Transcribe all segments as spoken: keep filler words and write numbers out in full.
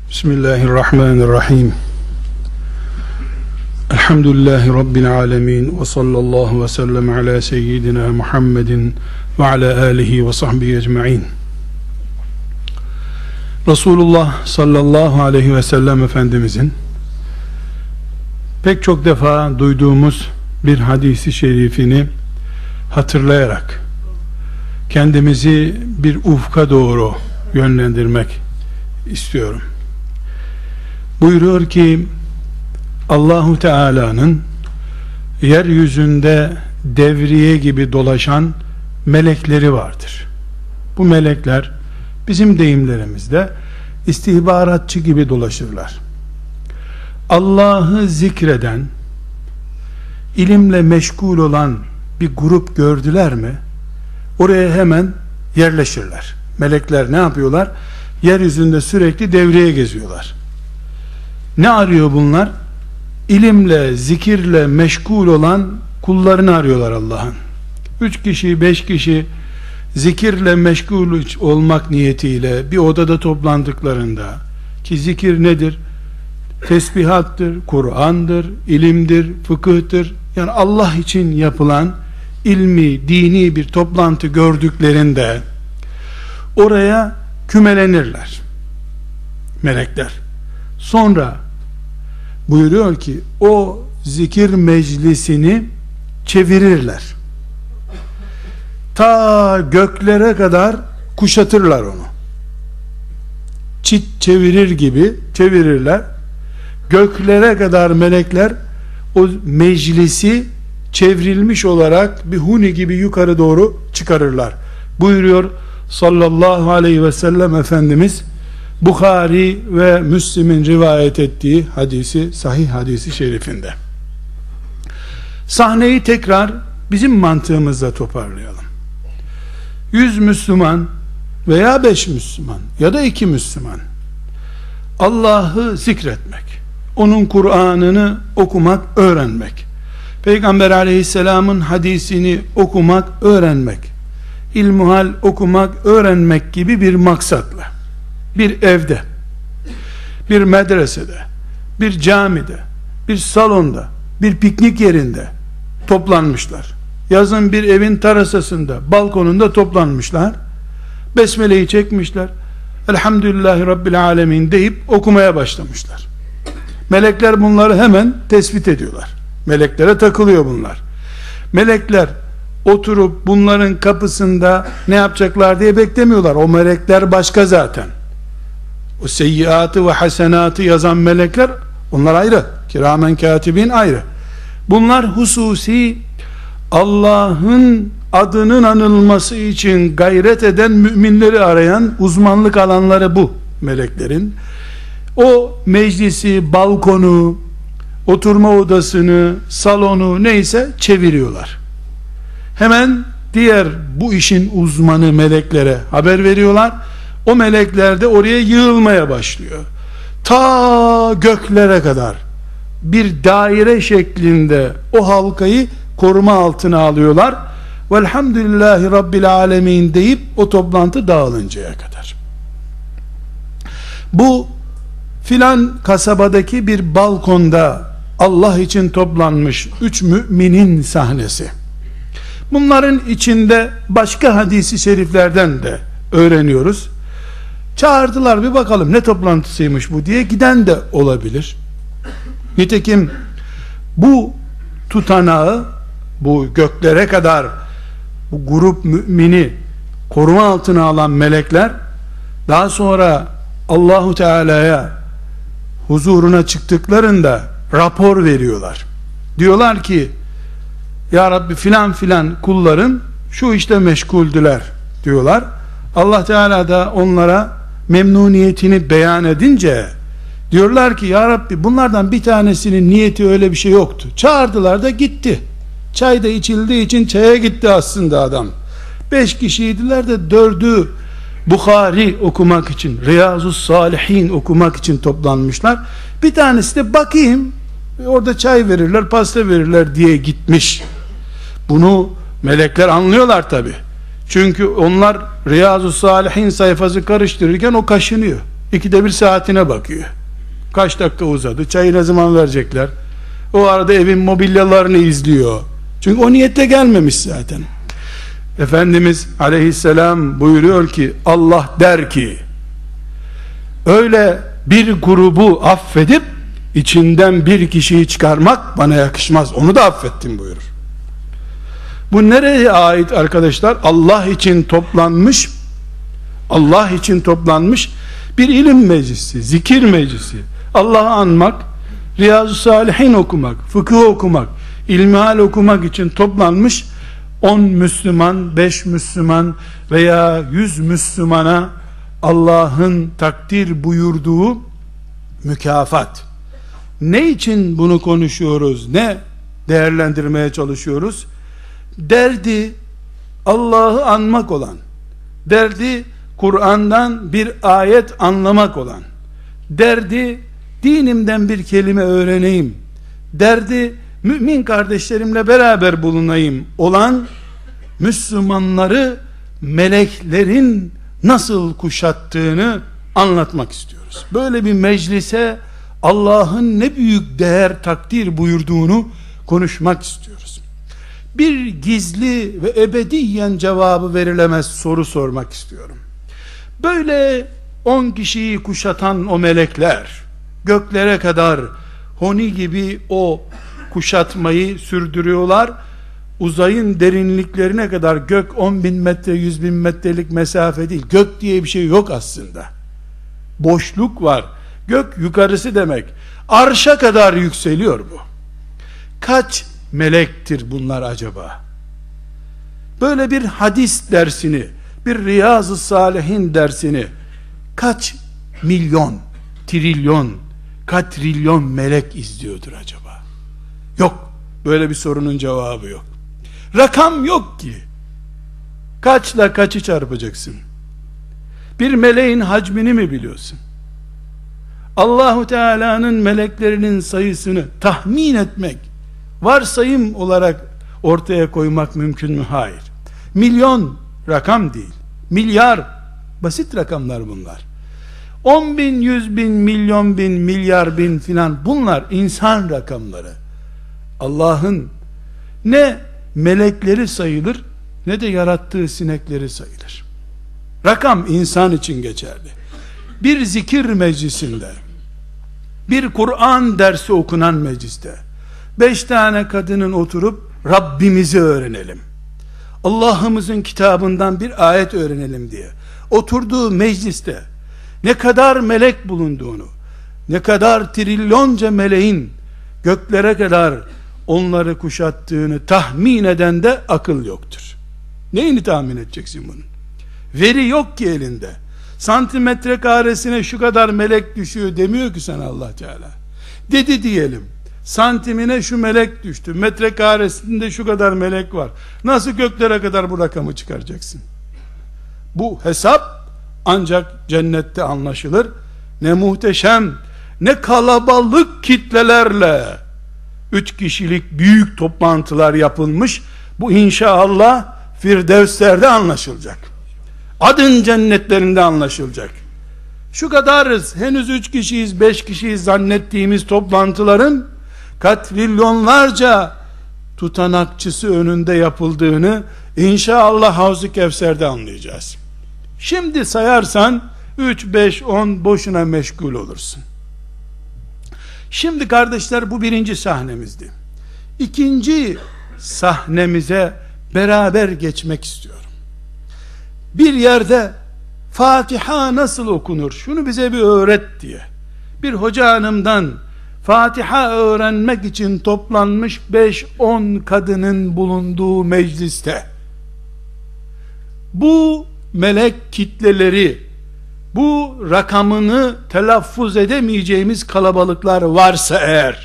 Bismillahirrahmanirrahim. Elhamdülillahi Rabbil alemin. Ve sallallahu ve sellem ala seyyidina Muhammedin ve ala alihi ve sahbihi ecma'in. Resulullah sallallahu aleyhi ve sellem Efendimizin pek çok defa duyduğumuz bir hadisi şerifini hatırlayarak kendimizi bir ufka doğru yönlendirmek istiyorum. Buyuruyor ki Allahu Teala'nın yeryüzünde devriye gibi dolaşan melekleri vardır. Bu melekler bizim deyimlerimizde istihbaratçı gibi dolaşırlar. Allah'ı zikreden, ilimle meşgul olan bir grup gördüler mi oraya hemen yerleşirler. Melekler ne yapıyorlar? Yeryüzünde sürekli devreye geziyorlar. Ne arıyor bunlar? İlimle, zikirle meşgul olan kullarını arıyorlar Allah'ın. Üç kişi, beş kişi zikirle meşgul olmak niyetiyle bir odada toplandıklarında, ki zikir nedir? Tesbihattır, Kur'an'dır, ilimdir, fıkıhtır. Yani Allah için yapılan ilmi, dini bir toplantı gördüklerinde oraya kümelenirler melekler. Sonra buyuruyor ki o zikir meclisini çevirirler. Ta göklere kadar kuşatırlar onu. Çit çevirir gibi çevirirler. Göklere kadar melekler o meclisi çevrilmiş olarak bir huni gibi yukarı doğru çıkarırlar. Buyuruyor sallallahu aleyhi ve sellem Efendimiz Bukhari ve Müslim'in rivayet ettiği hadisi, sahih hadisi şerifinde. Sahneyi tekrar bizim mantığımızla toparlayalım. Yüz Müslüman veya beş Müslüman ya da iki Müslüman Allah'ı zikretmek, onun Kur'an'ını okumak, öğrenmek, Peygamber aleyhisselamın hadisini okumak, öğrenmek, ilmuhal okumak, öğrenmek gibi bir maksatla bir evde, bir medresede, bir camide, bir salonda, bir piknik yerinde toplanmışlar. Yazın bir evin terasasında, balkonunda toplanmışlar. Besmele'yi çekmişler. Elhamdülillahi Rabbil alemin deyip okumaya başlamışlar. Melekler bunları hemen tespit ediyorlar. Meleklere takılıyor bunlar. Melekler oturup bunların kapısında ne yapacaklar diye beklemiyorlar. O melekler başka zaten. O seyyiatı ve hasenatı yazan melekler, onlar ayrı. Kiramen katibin ayrı. Bunlar hususi Allah'ın adının anılması için gayret eden müminleri arayan uzmanlık alanları bu meleklerin. O meclisi, balkonu, oturma odasını, salonu neyse çeviriyorlar. Hemen diğer bu işin uzmanı meleklere haber veriyorlar. O melekler de oraya yığılmaya başlıyor. Ta göklere kadar bir daire şeklinde o halkayı koruma altına alıyorlar. Velhamdülillahi Rabbil alemin deyip o toplantı dağılıncaya kadar. Bu filan kasabadaki bir balkonda Allah için toplanmış üç müminin sahnesi. Bunların içinde başka hadisi şeriflerden de öğreniyoruz. Çağırdılar, bir bakalım ne toplantısıymış bu diye giden de olabilir. Nitekim bu tutanağı, bu göklere kadar bu grup mümini koruma altına alan melekler daha sonra Allahu Teala'ya huzuruna çıktıklarında rapor veriyorlar. Diyorlar ki ya Rabbi filan filan kulların şu işte meşguldüler diyorlar. Allah Teala da onlara memnuniyetini beyan edince diyorlar ki ya Rabbi bunlardan bir tanesinin niyeti öyle bir şey yoktu. Çağırdılar da gitti. Çay da içildiği için çaya gitti aslında adam. Beş kişiydiler de dördü Bukhari okumak için, Riyazus Salihin okumak için toplanmışlar. Bir tanesi de bakayım orada çay verirler, pasta verirler diye gitmiş. Bunu melekler anlıyorlar tabi. Çünkü onlar Riyazu Salihin sayfası karıştırırken o kaşınıyor. İkide bir saatine bakıyor. Kaç dakika uzadı? Çayı ne zaman verecekler? O arada evin mobilyalarını izliyor. Çünkü o niyetle gelmemiş zaten. Efendimiz aleyhisselam buyuruyor ki, Allah der ki, öyle bir grubu affedip içinden bir kişiyi çıkarmak bana yakışmaz. Onu da affettim buyurur. Bu nereye ait arkadaşlar? Allah için toplanmış, Allah için toplanmış bir ilim meclisi, zikir meclisi. Allah'ı anmak, Riyazu Salihin okumak, fıkıh okumak, ilmihal okumak için toplanmış on Müslüman, beş Müslüman veya yüz Müslümana Allah'ın takdir buyurduğu mükafat. Ne için bunu konuşuyoruz? Ne değerlendirmeye çalışıyoruz? Derdi Allah'ı anmak olan, derdi Kur'an'dan bir ayet anlamak olan, derdi dinimden bir kelime öğreneyim, derdi mümin kardeşlerimle beraber bulunayım olan Müslümanları meleklerin nasıl kuşattığını anlatmak istiyoruz. Böyle bir meclise Allah'ın ne büyük değer takdir buyurduğunu konuşmak istiyoruz. Bir gizli ve ebediyen cevabı verilemez soru sormak istiyorum. Böyle on kişiyi kuşatan o melekler göklere kadar honi gibi o kuşatmayı sürdürüyorlar. Uzayın derinliklerine kadar, gök on bin metre, yüz bin metrelik mesafe değil. Gök diye bir şey yok aslında. Boşluk var. Gök yukarısı demek. Arşa kadar yükseliyor bu. Kaç melektir bunlar acaba? Böyle bir hadis dersini, bir Riyazu Salihin dersini kaç milyon, trilyon, katrilyon melek izliyordur acaba? Yok. Böyle bir sorunun cevabı yok. Rakam yok ki. Kaçla kaçı çarpacaksın? Bir meleğin hacmini mi biliyorsun? Allahu Teala'nın meleklerinin sayısını tahmin etmek, varsayım olarak ortaya koymak mümkün mü? Hayır. Milyon rakam değil. Milyar basit rakamlar bunlar. On bin, yüz bin, milyon bin, milyar bin filan, bunlar insan rakamları. Allah'ın ne melekleri sayılır ne de yarattığı sinekleri sayılır. Rakam insan için geçerli. Bir zikir meclisinde, bir Kur'an dersi okunan mecliste beş tane kadının oturup Rabbimizi öğrenelim, Allah'ımızın kitabından bir ayet öğrenelim diye oturduğu mecliste ne kadar melek bulunduğunu, ne kadar trilyonca meleğin göklere kadar onları kuşattığını tahmin eden de akıl yoktur. Neyini tahmin edeceksin bunun? Veri yok ki elinde. Santimetre karesine şu kadar melek düşüyor demiyor ki sana Allah Teala. Dedi diyelim, santimine şu melek düştü, metre karesinde şu kadar melek var. Nasıl göklere kadar bu rakamı çıkaracaksın? Bu hesap ancak cennette anlaşılır. Ne muhteşem, ne kalabalık kitlelerle üç kişilik büyük toplantılar yapılmış. Bu inşallah Firdevsler'de anlaşılacak. Adın cennetlerinde anlaşılacak. Şu kadarız, henüz üç kişiyiz, beş kişiyiz zannettiğimiz toplantıların katrilyonlarca tutanakçısı önünde yapıldığını inşallah Havz-ı Kevser'de anlayacağız. Şimdi sayarsan üç, beş, on boşuna meşgul olursun. Şimdi kardeşler, bu birinci sahnemizdi. İkinci sahnemize beraber geçmek istiyorum. Bir yerde Fatiha nasıl okunur, şunu bize bir öğret diye bir hoca hanımdan Fatiha öğrenmek için toplanmış beş on kadının bulunduğu mecliste bu melek kitleleri, bu rakamını telaffuz edemeyeceğimiz kalabalıklar varsa eğer,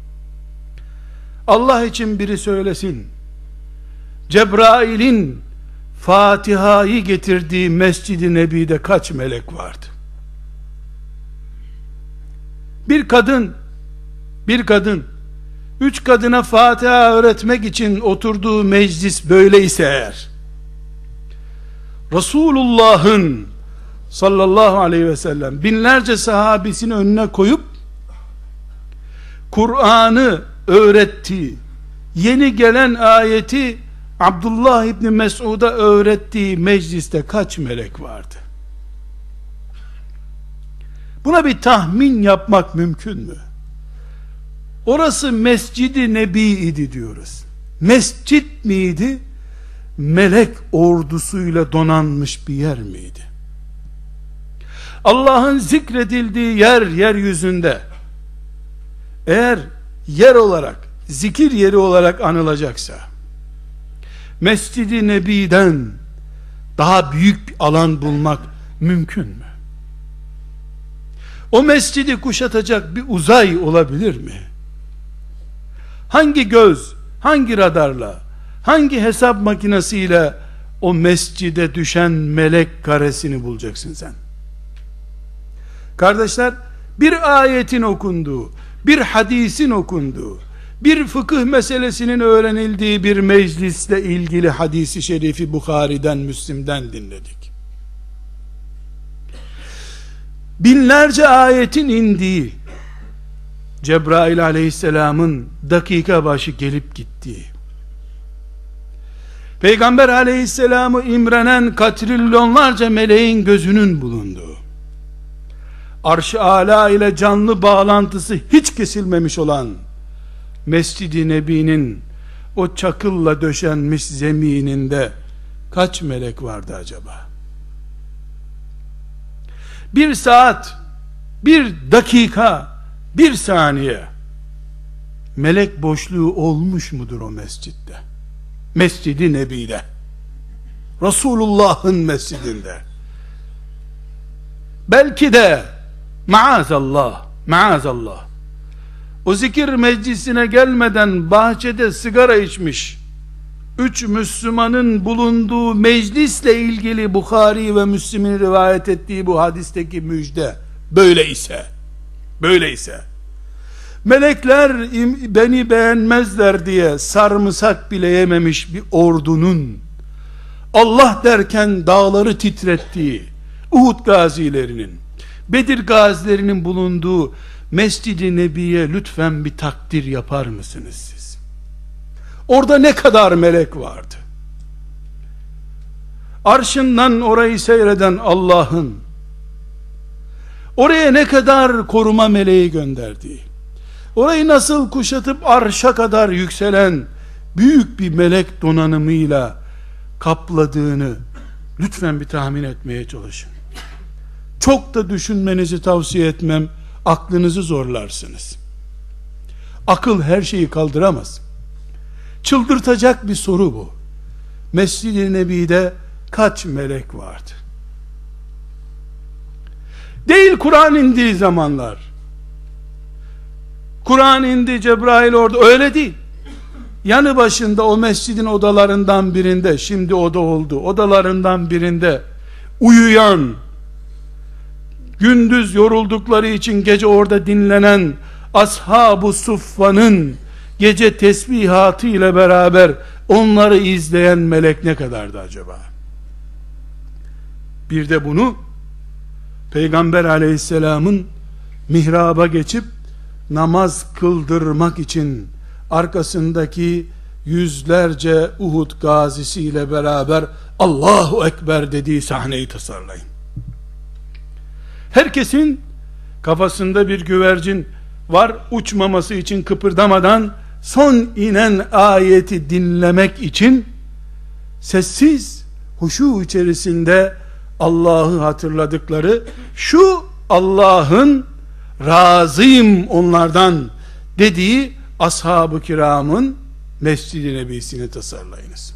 Allah için biri söylesin, Cebrail'in Fatiha'yı getirdiği Mescid-i Nebi'de kaç melek vardı? Bir kadın, bir kadın, üç kadına Fatiha öğretmek için oturduğu meclis böyleyse eğer, Resulullah'ın sallallahu aleyhi ve sellem binlerce sahabesini önüne koyup Kur'an'ı öğrettiği, yeni gelen ayeti Abdullah İbni Mesud'a öğrettiği mecliste kaç melek vardı? Buna bir tahmin yapmak mümkün mü? Orası Mescid-i Nebi idi diyoruz. Mescit miydi? Melek ordusuyla donanmış bir yer miydi? Allah'ın zikredildiği yer yeryüzünde, eğer yer olarak, zikir yeri olarak anılacaksa, Mescid-i Nebi'den daha büyük bir alan bulmak mümkün mü? O mescidi kuşatacak bir uzay olabilir mi? Hangi göz, hangi radarla, hangi hesap makinesiyle o mescide düşen melek karesini bulacaksın sen? Kardeşler, bir ayetin okunduğu, bir hadisin okunduğu, bir fıkıh meselesinin öğrenildiği bir meclisle ilgili hadisi şerifi Bukhari'den, Müslim'den dinledik. Binlerce ayetin indiği, Cebrail aleyhisselamın dakika başı gelip gittiği, Peygamber aleyhisselamı imrenen katrilyonlarca meleğin gözünün bulunduğu, Arş-ı Ala ile canlı bağlantısı hiç kesilmemiş olan Mescid-i Nebi'nin o çakılla döşenmiş zemininde kaç melek vardı acaba? Bir saat, bir dakika, bir saniye melek boşluğu olmuş mudur o mescitte? Mescid-i Nebi'de, Resulullah'ın mescidinde. Belki de maazallah, maazallah, o zikir meclisine gelmeden bahçede sigara içmiş üç Müslümanın bulunduğu meclisle ilgili Bukhari ve Müslim'in rivayet ettiği bu hadisteki müjde böyle ise, böyle ise melekler beni beğenmezler diye sarımsak bile yememiş bir ordunun Allah derken dağları titrettiği Uhud gazilerinin, Bedir gazilerinin bulunduğu Mescid-i Nebi'ye lütfen bir takdir yapar mısınız siz? Orada ne kadar melek vardı? Arşından orayı seyreden Allah'ın oraya ne kadar koruma meleği gönderdiği, orayı nasıl kuşatıp arşa kadar yükselen büyük bir melek donanımıyla kapladığını lütfen bir tahmin etmeye çalışın. Çok da düşünmenizi tavsiye etmem, aklınızı zorlarsınız. Akıl her şeyi kaldıramaz. Çıldırtacak bir soru bu. Mescid-i Nebi'de kaç melek vardı? Değil Kur'an indiği zamanlar. Kur'an indi, Cebrail orada, öyle değil. Yanı başında o mescidin odalarından birinde, şimdi oda oldu, odalarından birinde uyuyan, gündüz yoruldukları için gece orada dinlenen ashab-ı suffanın gece tesbihatı ile beraber onları izleyen melek ne kadardı acaba? Bir de bunu Peygamber aleyhisselamın mihraba geçip namaz kıldırmak için arkasındaki yüzlerce Uhud gazisiyle beraber Allahu Ekber dediği sahneyi tasarlayın. Herkesin kafasında bir güvercin var, uçmaması için kıpırdamadan son inen ayeti dinlemek için sessiz, huşu içerisinde Allah'ı hatırladıkları, şu Allah'ın razıyım onlardan dediği ashab-ı kiramın Mescid-i Nebisi'ni tasarlayınız.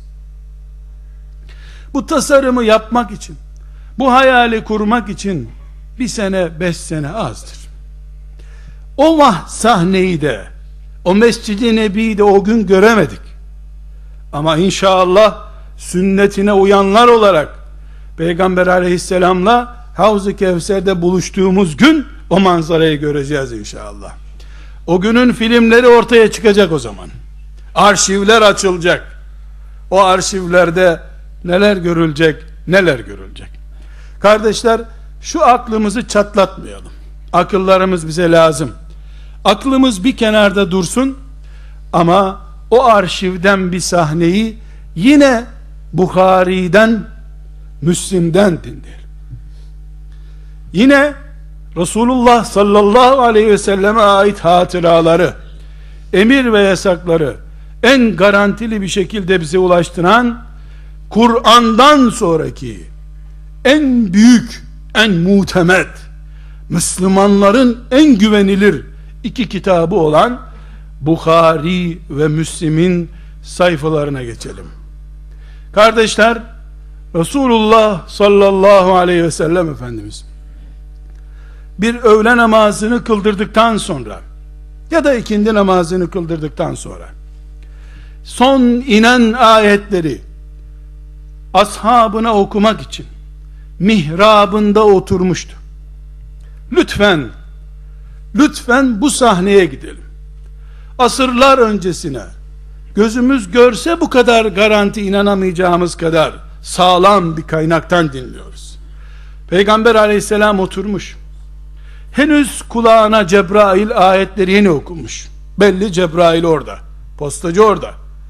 Bu tasarımı yapmak için, bu hayali kurmak için bir sene, beş sene azdır. O vah sahneyi de, o Mescid-i Nebi'yi de o gün göremedik. Ama inşallah sünnetine uyanlar olarak Peygamber aleyhisselamla Havz-ı Kevser'de buluştuğumuz gün o manzarayı göreceğiz inşallah. O günün filmleri ortaya çıkacak o zaman. Arşivler açılacak. O arşivlerde neler görülecek, neler görülecek. Kardeşler, şu aklımızı çatlatmayalım. Akıllarımız bize lazım. Aklımız bir kenarda dursun ama o arşivden bir sahneyi yine Bukhari'den, Müslim'den dinleyelim. Yine Resulullah sallallahu aleyhi ve selleme ait hatıraları, emir ve yasakları en garantili bir şekilde bize ulaştıran, Kur'an'dan sonraki en büyük, en muhtemet, Müslümanların en güvenilir iki kitabı olan Bukhari ve Müslim'in sayfalarına geçelim. Kardeşler, Resulullah sallallahu aleyhi ve sellem Efendimiz bir öğle namazını kıldırdıktan sonra ya da ikindi namazını kıldırdıktan sonra son inen ayetleri ashabına okumak için mihrabında oturmuştu. Lütfen lütfen bu sahneye gidelim. Asırlar öncesine, gözümüz görse bu kadar garanti inanamayacağımız kadar sağlam bir kaynaktan dinliyoruz. Peygamber aleyhisselam oturmuş. Henüz kulağına Cebrail ayetleri yeni okumuş. Belli, Cebrail orada. Postacı orada.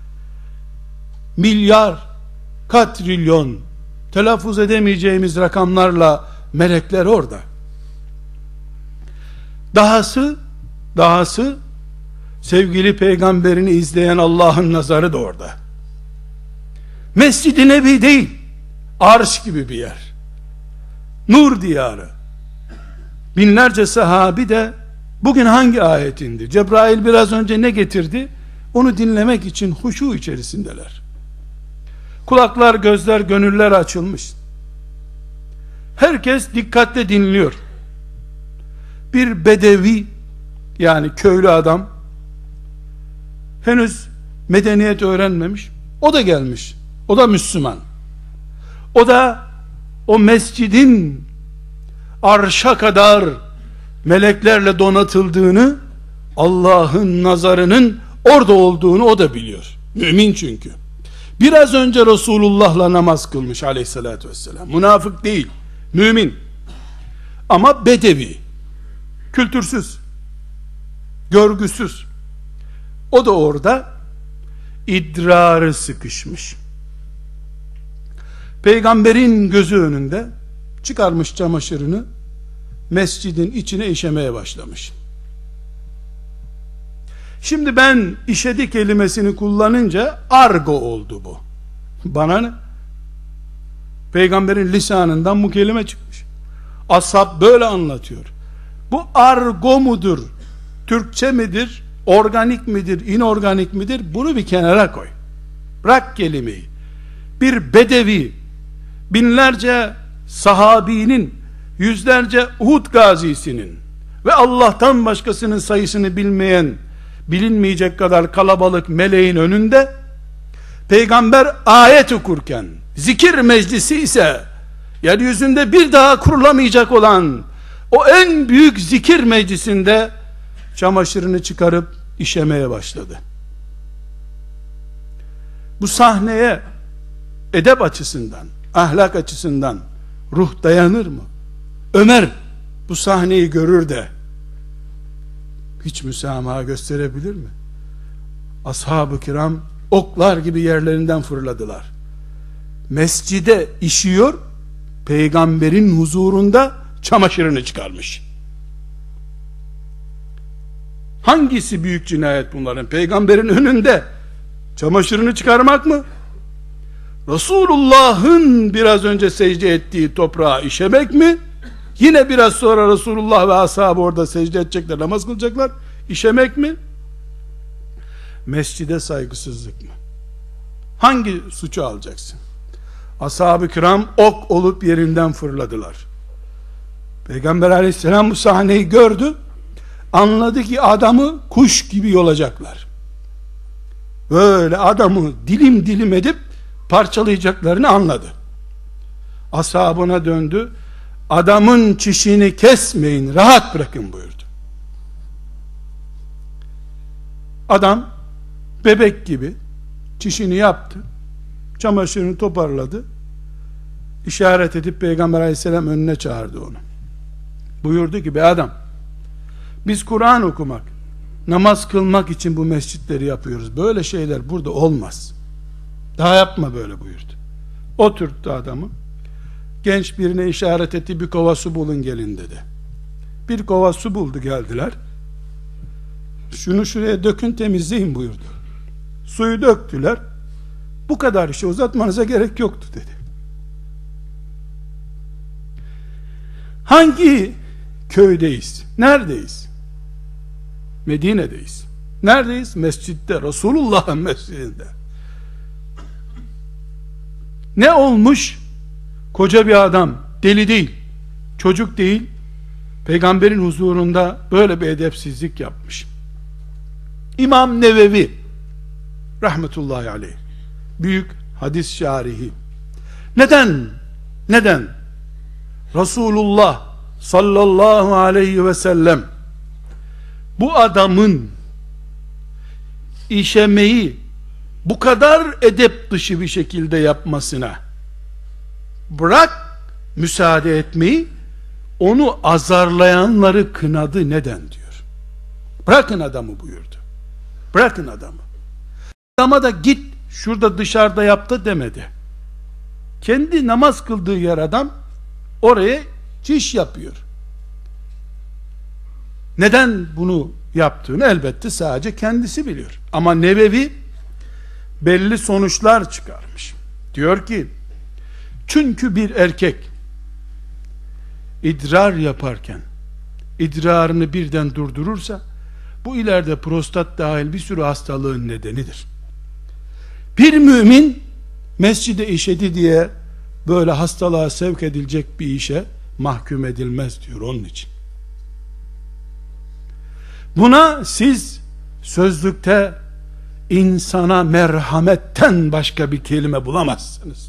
Milyar, katrilyon, telaffuz edemeyeceğimiz rakamlarla melekler orada. Dahası, dahası sevgili peygamberini izleyen Allah'ın nazarı da orada. Mescid-i Nebi değil, arş gibi bir yer. Nur diyarı. Binlerce sahabi de bugün hangi ayet indi? Cebrail biraz önce ne getirdi? Onu dinlemek için huşu içerisindeler. Kulaklar, gözler, gönüller açılmış. Herkes dikkatle dinliyor. Bir bedevi, yani köylü adam, henüz medeniyet öğrenmemiş, o da gelmiş, o da Müslüman, o da o mescidin arşa kadar meleklerle donatıldığını, Allah'ın nazarının orada olduğunu o da biliyor. Mümin çünkü. Biraz önce Resulullah'la namaz kılmış aleyhissalatü vesselam. Münafık değil, mümin. Ama bedevi, kültürsüz, görgüsüz. O da orada idrarı sıkışmış. Peygamberin gözü önünde çıkarmış çamaşırını, mescidin içine işemeye başlamış. Şimdi ben işedi kelimesini kullanınca argo oldu bu. Bana ne? Peygamberin lisanından bu kelime çıkmış. Ashab böyle anlatıyor. Bu argo mudur? Türkçe midir? Organik midir? İnorganik midir? Bunu bir kenara koy. Bırak kelimeyi. Bir bedevi, binlerce sahabinin, yüzlerce Uhud gazisinin ve Allah'tan başkasının sayısını bilmeyen, bilinmeyecek kadar kalabalık meleğin önünde peygamber ayet okurken, zikir meclisi ise yeryüzünde bir daha kurulamayacak olan o en büyük zikir meclisinde çamaşırını çıkarıp işemeye başladı. Bu sahneye edep açısından, ahlak açısından ruh dayanır mı? Ömer bu sahneyi görür de hiç müsamaha gösterebilir mi? Ashab-ı kiram oklar gibi yerlerinden fırladılar. Mescide işiyor, peygamberin huzurunda çamaşırını çıkarmış. Hangisi büyük cinayet bunların? Peygamberin önünde çamaşırını çıkarmak mı? Resulullah'ın biraz önce secde ettiği toprağa işemek mi? Yine biraz sonra Resulullah ve ashabı orada secde edecekler, namaz kılacaklar. İşemek mi? Mescide saygısızlık mı? Hangi suçu alacaksın? Ashab-ı kiram ok olup yerinden fırladılar. Peygamber aleyhisselam bu sahneyi gördü. Anladı ki adamı kuş gibi yolacaklar. Böyle adamı dilim dilim edip parçalayacaklarını anladı. Ashabına döndü. Adamın çişini kesmeyin, rahat bırakın buyurdu. Adam bebek gibi çişini yaptı, çamaşırını toparladı, işaret edip Peygamber aleyhisselam önüne çağırdı onu. Buyurdu ki, be adam, biz Kur'an okumak, namaz kılmak için bu mescitleri yapıyoruz. Böyle şeyler burada olmaz. Daha yapma böyle buyurdu. Oturttu adamı. Genç birine işaret etti, bir kova su bulun gelin dedi. Bir kova su buldu, geldiler. Şunu şuraya dökün, temizleyin buyurdu. Suyu döktüler. Bu kadar, işi uzatmanıza gerek yoktu dedi. Hangi köydeyiz? Neredeyiz? Medine'deyiz. Neredeyiz? Mescitte, Resulullah'ın mescidinde. Ne olmuş? Koca bir adam, deli değil, çocuk değil, peygamberin huzurunda böyle bir edepsizlik yapmış. İmam Nevevi rahmetullahi aleyh, büyük hadis şarihi, neden neden Resulullah sallallahu aleyhi ve sellem bu adamın işemeyi bu kadar edep dışı bir şekilde yapmasına, bırak müsaade etmeyi, onu azarlayanları kınadı, neden diyor. Bırakın adamı buyurdu. Bırakın adamı. Adama da git şurada dışarıda yaptı demedi. Kendi namaz kıldığı yer adam, oraya çiş yapıyor. Neden bunu yaptığını elbette sadece kendisi biliyor. Ama Nevevi belli sonuçlar çıkarmış. Diyor ki, çünkü bir erkek idrar yaparken idrarını birden durdurursa, bu ileride prostat dahil bir sürü hastalığın nedenidir. Bir mümin mescide işedi diye böyle hastalığa sevk edilecek bir işe mahkum edilmez diyor onun için. Buna siz sözlükte insana merhametten başka bir kelime bulamazsınız.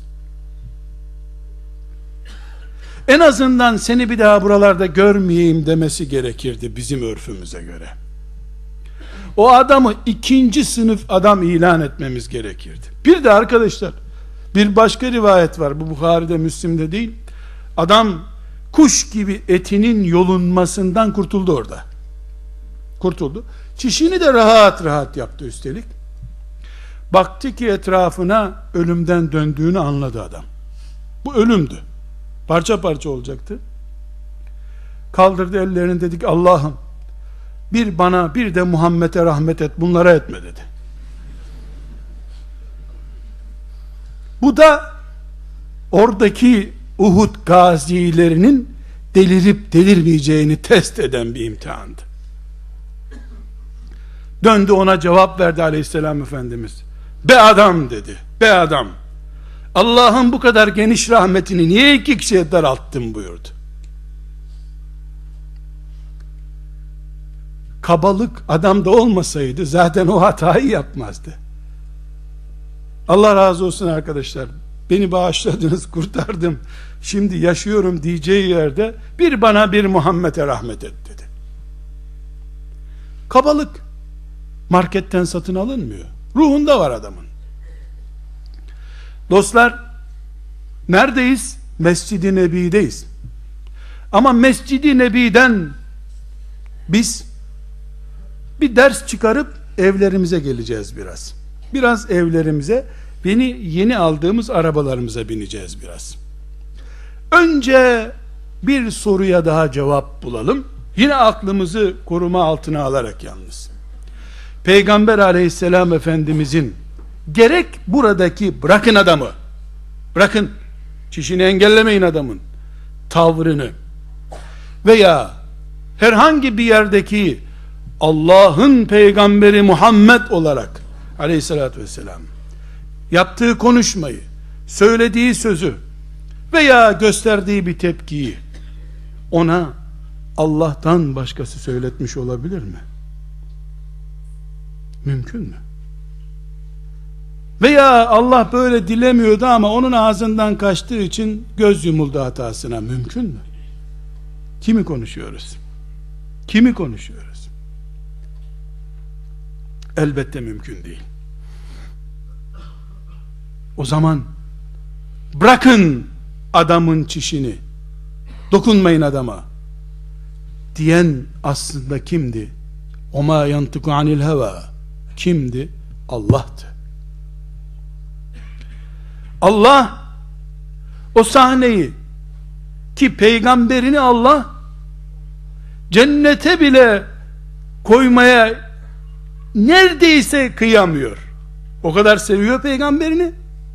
En azından seni bir daha buralarda görmeyeyim demesi gerekirdi bizim örfümüze göre. O adamı ikinci sınıf adam ilan etmemiz gerekirdi. Bir de arkadaşlar, bir başka rivayet var, bu Buhari'de, Müslim'de değil. Adam kuş gibi etinin yolunmasından kurtuldu orada. Kurtuldu. Çişini de rahat rahat yaptı üstelik. Baktı ki etrafına ölümden döndüğünü anladı adam. Bu ölümdü. Parça parça olacaktı. Kaldırdı ellerini, dedik Allah'ım bir bana bir de Muhammed'e rahmet et, bunlara etme dedi. Bu da oradaki Uhud gazilerinin delirip delirmeyeceğini test eden bir imtihandı. Döndü, ona cevap verdi aleyhisselam Efendimiz. Be adam dedi, be adam, Allah'ın bu kadar geniş rahmetini niye iki kişiye daralttın buyurdu. Kabalık adamda olmasaydı zaten o hatayı yapmazdı. Allah razı olsun arkadaşlar, beni bağışladınız, kurtardım, şimdi yaşıyorum diyeceği yerde bir bana bir Muhammed'e rahmet et dedi. Kabalık marketten satın alınmıyor, ruhunda var adamın. Dostlar, neredeyiz? Mescid-i Nebi'deyiz. Ama Mescid-i Nebi'den biz bir ders çıkarıp evlerimize geleceğiz biraz. Biraz evlerimize, beni yeni aldığımız arabalarımıza bineceğiz biraz. Önce bir soruya daha cevap bulalım. Yine aklımızı koruma altına alarak yalnız. Peygamber aleyhisselam Efendimizin gerek buradaki bırakın adamı, bırakın çişini engellemeyin adamın tavrını veya herhangi bir yerdeki Allah'ın peygamberi Muhammed olarak aleyhissalatü vesselam yaptığı konuşmayı, söylediği sözü veya gösterdiği bir tepkiyi ona Allah'tan başkası söyletmiş olabilir mi? Mümkün mü? Veya Allah böyle dilemiyordu ama onun ağzından kaçtığı için göz yumuldu hatasına, mümkün mü? Kimi konuşuyoruz? Kimi konuşuyoruz? Elbette mümkün değil. O zaman bırakın adamın çişini, dokunmayın adama, diyen aslında kimdi? Oma yantıku anil heva. Kimdi? Allah'tı. Allah o sahneyi, ki peygamberini Allah cennete bile koymaya neredeyse kıyamıyor. O kadar seviyor peygamberini.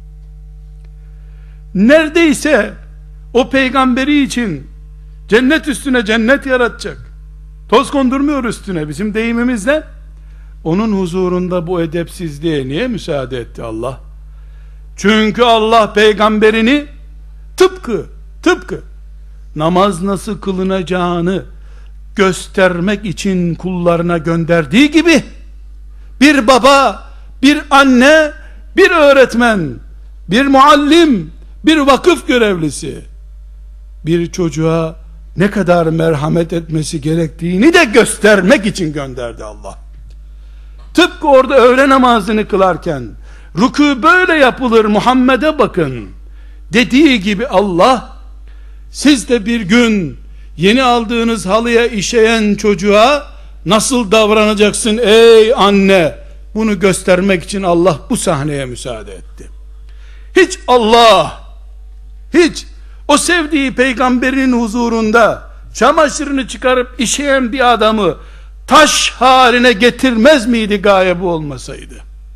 Neredeyse o peygamberi için cennet üstüne cennet yaratacak. Toz kondurmuyor üstüne, bizim deyimimizle. Onun huzurunda bu edepsizliğe niye müsaade etti Allah? Çünkü Allah peygamberini tıpkı tıpkı namaz nasıl kılınacağını göstermek için kullarına gönderdiği gibi, bir baba, bir anne, bir öğretmen, bir muallim, bir vakıf görevlisi bir çocuğa ne kadar merhamet etmesi gerektiğini de göstermek için gönderdi Allah. Tıpkı orada öğle namazını kılarken rükû böyle yapılır Muhammed'e bakın dediği gibi Allah, siz de bir gün yeni aldığınız halıya işeyen çocuğa nasıl davranacaksın ey anne, bunu göstermek için Allah bu sahneye müsaade etti. Hiç Allah, hiç o sevdiği peygamberin huzurunda çamaşırını çıkarıp işeyen bir adamı taş haline getirmez miydi gaye bu olmasaydı?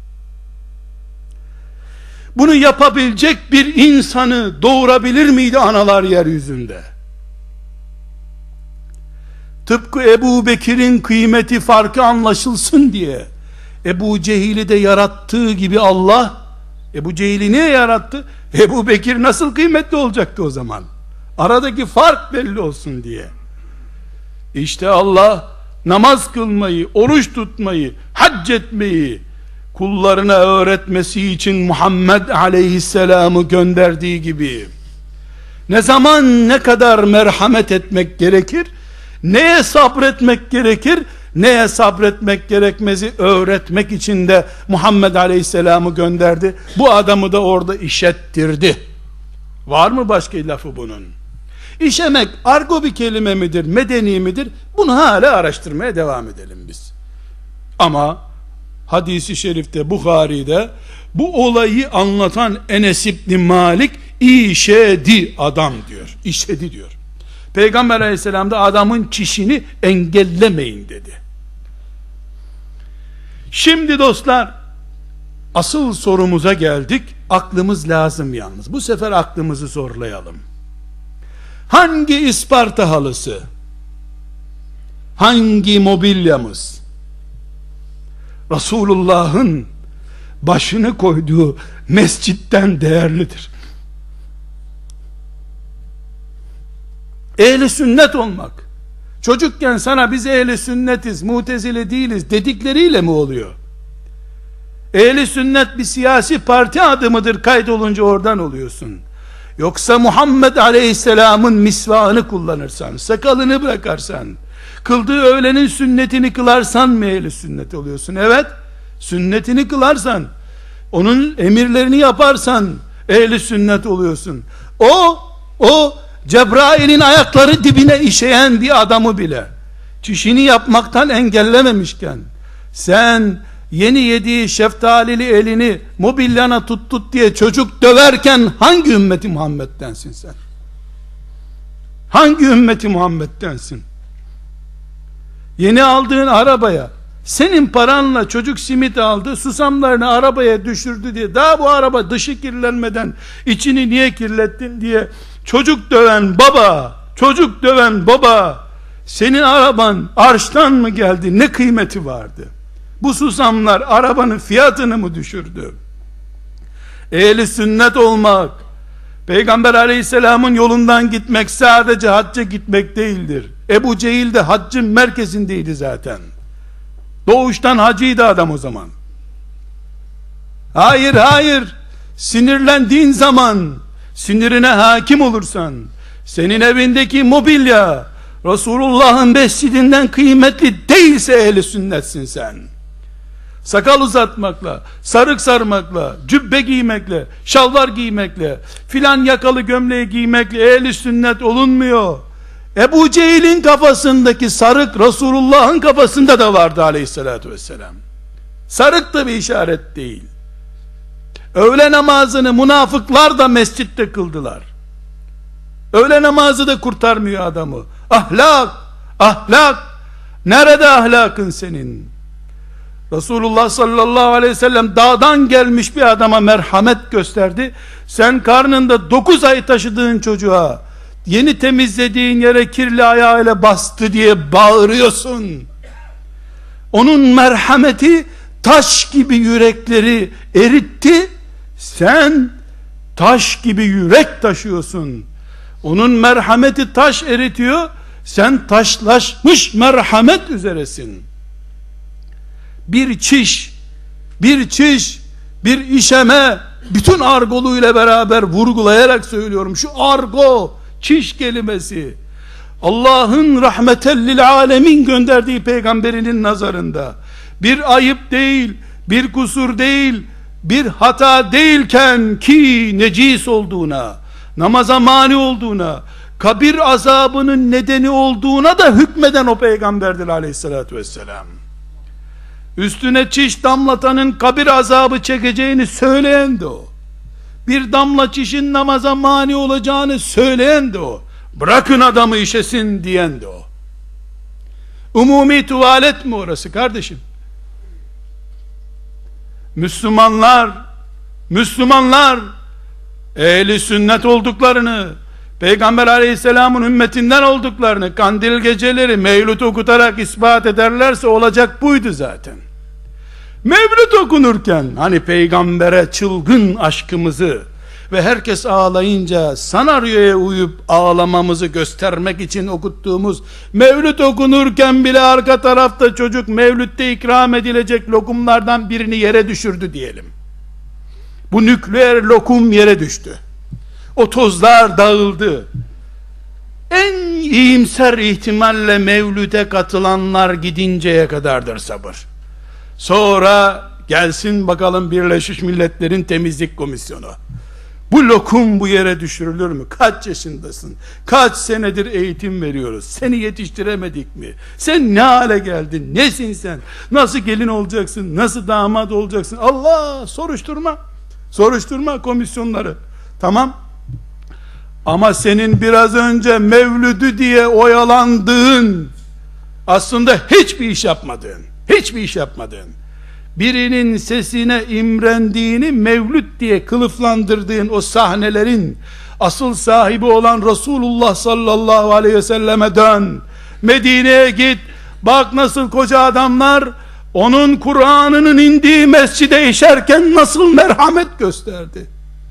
Bunu yapabilecek bir insanı doğurabilir miydi analar yeryüzünde? Tıpkı Ebu Bekir'in kıymeti farkı anlaşılsın diye Ebu Cehil'i de yarattığı gibi Allah, Ebu Cehil'i niye yarattı? Ebu Bekir nasıl kıymetli olacaktı o zaman? Aradaki fark belli olsun diye. İşte Allah namaz kılmayı, oruç tutmayı, hac etmeyi kullarına öğretmesi için Muhammed aleyhisselamı gönderdiği gibi, ne zaman ne kadar merhamet etmek gerekir, neye sabretmek gerekir, neye sabretmek gerekmezi öğretmek için de Muhammed aleyhisselamı gönderdi. Bu adamı da orada işettirdi. Var mı başka lafı bunun? İşemek argo bir kelime midir, medeni midir? Bunu hala araştırmaya devam edelim biz. Ama hadisi şerifte, Bukhari'de bu olayı anlatan Enes İbni Malik işedi adam diyor. İşedi diyor. Peygamber aleyhisselam da adamın çişini engellemeyin dedi. Şimdi dostlar, asıl sorumuza geldik. Aklımız lazım yalnız. Bu sefer aklımızı zorlayalım. Hangi Isparta halısı, hangi mobilyamız Resulullah'ın başını koyduğu mescitten değerlidir? Ehli sünnet olmak, çocukken sana biz ehli sünnetiz, mutezile değiliz dedikleriyle mi oluyor? Ehli sünnet bir siyasi parti adı mıdır, kaydolunca oradan oluyorsun? Yoksa Muhammed aleyhisselamın misvağını kullanırsan, sakalını bırakarsan, kıldığı öğlenin sünnetini kılarsan mı ehli sünnet oluyorsun? Evet, sünnetini kılarsan, onun emirlerini yaparsan ehli sünnet oluyorsun. O, o Cebrail'in ayakları dibine işeyen bir adamı bile çişini yapmaktan engellememişken, sen yeni yediği şeftalili elini mobilyana tut tut diye çocuk döverken hangi ümmeti Muhammed'densin sen? Hangi ümmeti Muhammed'densin? Yeni aldığın arabaya senin paranla çocuk simit aldı, susamlarını arabaya düşürdü diye, daha bu araba dışı kirlenmeden içini niye kirlettin diye çocuk döven baba, çocuk döven baba, senin araban arştan mı geldi, ne kıymeti vardı? Bu susamlar arabanın fiyatını mı düşürdü? Ehli sünnet olmak, Peygamber aleyhisselamın yolundan gitmek sadece hacca gitmek değildir. Ebu Cehil de haccın merkezindeydi zaten. Doğuştan hacıydı adam o zaman. Hayır hayır, sinirlendiğin zaman, sinirine hakim olursan, senin evindeki mobilya Resulullah'ın mescidinden kıymetli değilse ehli sünnetsin sen. Sakal uzatmakla, sarık sarmakla, cübbe giymekle, şalvar giymekle, filan yakalı gömleği giymekle ehli sünnet olunmuyor. Ebu Cehil'in kafasındaki sarık Resulullah'ın kafasında da vardı aleyhissalatü vesselam. Sarık da bir işaret değil. Öğle namazını münafıklar da mescitte kıldılar. Öğle namazı da kurtarmıyor adamı. Ahlak, ahlak. Nerede ahlakın senin? Resulullah sallallahu aleyhi ve sellem dağdan gelmiş bir adama merhamet gösterdi. Sen karnında dokuz ay taşıdığın çocuğa, yeni temizlediğin yere kirli ayağıyla bastı diye bağırıyorsun. Onun merhameti taş gibi yürekleri eritti. Sen taş gibi yürek taşıyorsun. Onun merhameti taş eritiyor. Sen taşlaşmış merhamet üzeresin. Bir çiş, bir çiş, bir işeme, bütün argoluyla beraber vurgulayarak söylüyorum. Şu argo, çiş kelimesi, Allah'ın rahmetellil alemin gönderdiği peygamberinin nazarında bir ayıp değil, bir kusur değil, bir hata değilken ki necis olduğuna, namaza mani olduğuna, kabir azabının nedeni olduğuna da hükmeden o peygamberdir aleyhissalatü vesselam. Üstüne çiş damlatanın kabir azabı çekeceğini söyleyen de o. Bir damla çişin namaza mani olacağını söyleyen de o. Bırakın adamı işesin diyen de o. Umumi tuvalet mi orası kardeşim? Müslümanlar, Müslümanlar ehli sünnet olduklarını, Peygamber aleyhisselamın ümmetinden olduklarını kandil geceleri mevlüt okutarak ispat ederlerse olacak buydu zaten. Mevlüt okunurken hani peygambere çılgın aşkımızı ve herkes ağlayınca senaryoya uyup ağlamamızı göstermek için okuttuğumuz mevlüt okunurken bile arka tarafta çocuk mevlütte ikram edilecek lokumlardan birini yere düşürdü diyelim. Bu nükleer lokum yere düştü. O tozlar dağıldı. En iyimser ihtimalle mevlüde katılanlar gidinceye kadardır sabır. Sonra gelsin bakalım Birleşmiş Milletler'in temizlik komisyonu. Bu lokum bu yere düşürülür mü? Kaç yaşındasın? Kaç senedir eğitim veriyoruz? Seni yetiştiremedik mi? Sen ne hale geldin? Nesin sen? Nasıl gelin olacaksın? Nasıl damat olacaksın? Allah, soruşturma. Soruşturma komisyonları. Tamam. Ama senin biraz önce mevlüdü diye oyalandığın, aslında hiçbir iş yapmadığın, hiçbir iş yapmadığın, birinin sesine imrendiğini mevlüt diye kılıflandırdığın o sahnelerin asıl sahibi olan Resulullah sallallahu aleyhi ve selleme dön. Medine'ye git. Bak nasıl koca adamlar onun Kur'an'ının indiği mescide işerken nasıl merhamet gösterdi.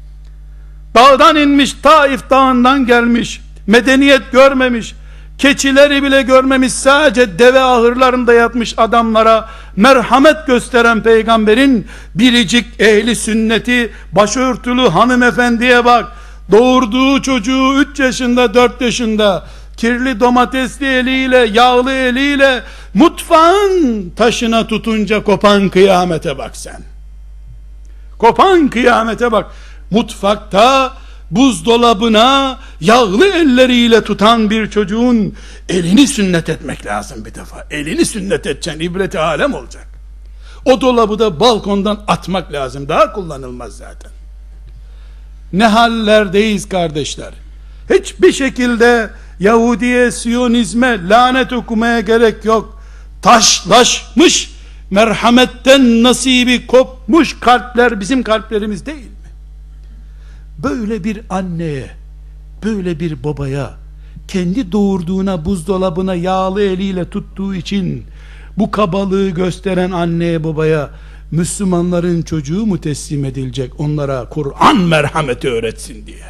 Dağdan inmiş, Taif dağından gelmiş, medeniyet görmemiş, keçileri bile görmemiş, sadece deve ahırlarında yatmış adamlara merhamet gösteren peygamberin biricik ehli sünneti başörtülü hanımefendiye bak. Doğurduğu çocuğu üç yaşında dört yaşında kirli domatesli eliyle, yağlı eliyle mutfağın taşına tutunca kopan kıyamete bak sen. Kopan kıyamete bak. Mutfakta buzdolabına yağlı elleriyle tutan bir çocuğun elini sünnet etmek lazım bir defa. Elini sünnet edeceksin, ibreti alem olacak. O dolabı da balkondan atmak lazım. Daha kullanılmaz zaten. Ne hallerdeyiz kardeşler. Hiçbir şekilde Yahudiye, Siyonizme lanet okumaya gerek yok. Taşlaşmış, merhametten nasibi kopmuş kalpler bizim kalplerimiz değil mi? Böyle bir anneye, böyle bir babaya, kendi doğurduğuna buzdolabına yağlı eliyle tuttuğu için bu kabalığı gösteren anneye babaya Müslümanların çocuğu mu teslim edilecek, onlara Kur'an merhameti öğretsin diye?